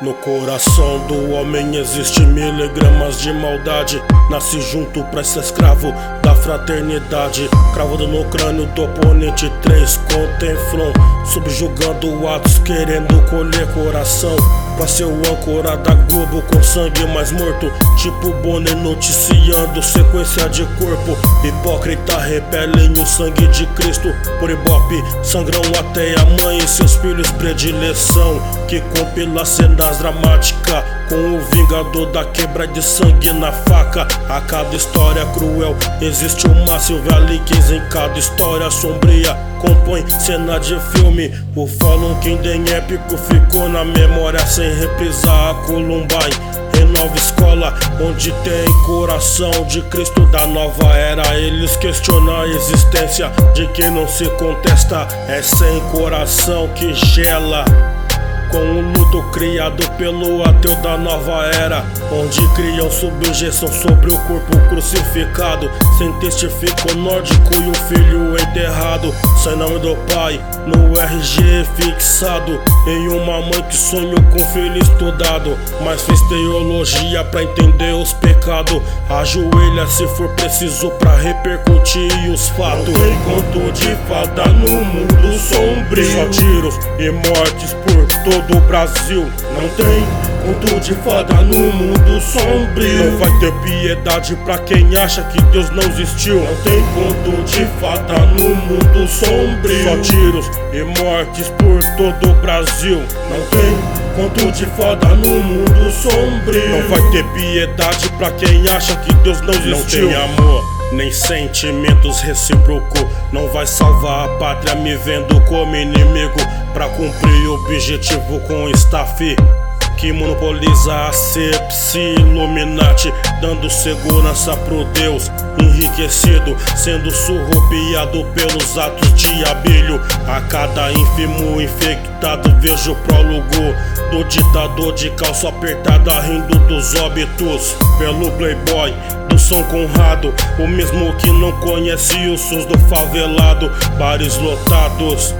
No coração do homem existe miligramas de maldade. Nasce junto pra ser escravo da fraternidade. Cravado no crânio do oponente, 3 contemplão, subjugando atos, querendo colher coração. Pra ser o âncora da Globo com sangue mais morto, tipo Bonner noticiando sequência de corpo. Hipócrita repelem o sangue de Cristo. Por ibope sangram até a mãe e seus filhos predileção, que compila cenas dramáticas com o vingador da quebra de sangue na faca. A cada história cruel existe uma Silvia Likens. Em cada história sombria compõe cena de filme. O Fallen Kingdom épico ficou na memória sem reprisar a Columbine. Renova escola onde tem coração de Cristo da nova era. Eles questionam a existência de quem não se contesta. É sem coração que gela, com o luto criado pelo ateu da nova era, onde criam subjeção sobre o corpo crucificado. Sem testifico nórdico e o filho enterrado, sem nome do pai no RG fixado. Em uma mãe que sonhou com filho estudado, mas fez teologia pra entender os pecados. Ajoelha se for preciso pra repercutir os fatos. Não tem conto de fada no mundo sombrio, só tiros e mortes por todo o Brasil. Não tem conto de fada no mundo sombrio. Não vai ter piedade pra quem acha que Deus não existiu. Não tem conto de fada no mundo sombrio, só tiros e mortes por todo o Brasil. Não tem conto de fada no mundo sombrio. Não vai ter piedade pra quem acha que Deus não existiu. Não tem amor nem sentimentos recíprocos. Não vai salvar a pátria me vendo como inimigo, pra cumprir o objetivo com staff que monopoliza a sepsi Illuminati, dando segurança pro Deus enriquecido, sendo surrupiado pelos atos de abelho. A cada ínfimo infectado vejo o prólogo do ditador de calça apertada rindo dos óbitos pelo playboy do São Conrado, o mesmo que não conhece os SUS do favelado. Bares lotados,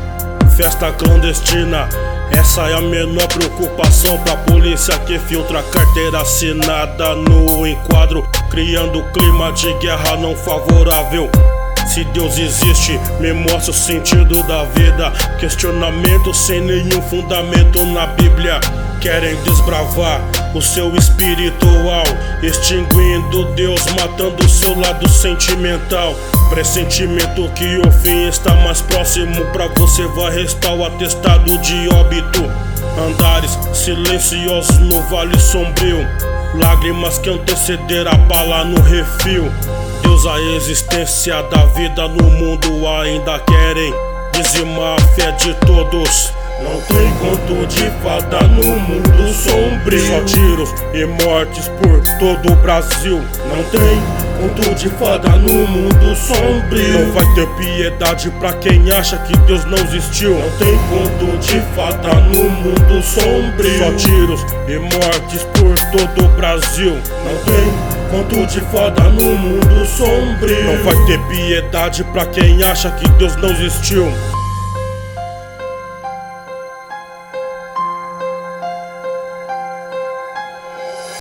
festa clandestina, essa é a menor preocupação pra polícia que filtra carteira assinada no enquadro, criando clima de guerra não favorável. Se Deus existe, me mostra o sentido da vida. Questionamento sem nenhum fundamento na Bíblia. Querem desbravar o seu espiritual, extinguindo Deus, matando o seu lado sentimental. Pressentimento que o fim está mais próximo, pra você vai restar o atestado de óbito. Andares silenciosos no vale sombrio, lágrimas que antecederam a bala no refil. Deus, a existência da vida no mundo ainda querem dizimar a fé de todos. Não tem conto de fada no mundo sombrio, só tiros e mortes por todo o Brasil. Não tem conto de fada no mundo sombrio. Não vai ter piedade pra quem acha que Deus não existiu. Não tem conto de fada no mundo sombrio, só tiros e mortes por todo o Brasil. Não tem conto de fada no mundo sombrio. Não vai ter piedade pra quem acha que Deus não existiu.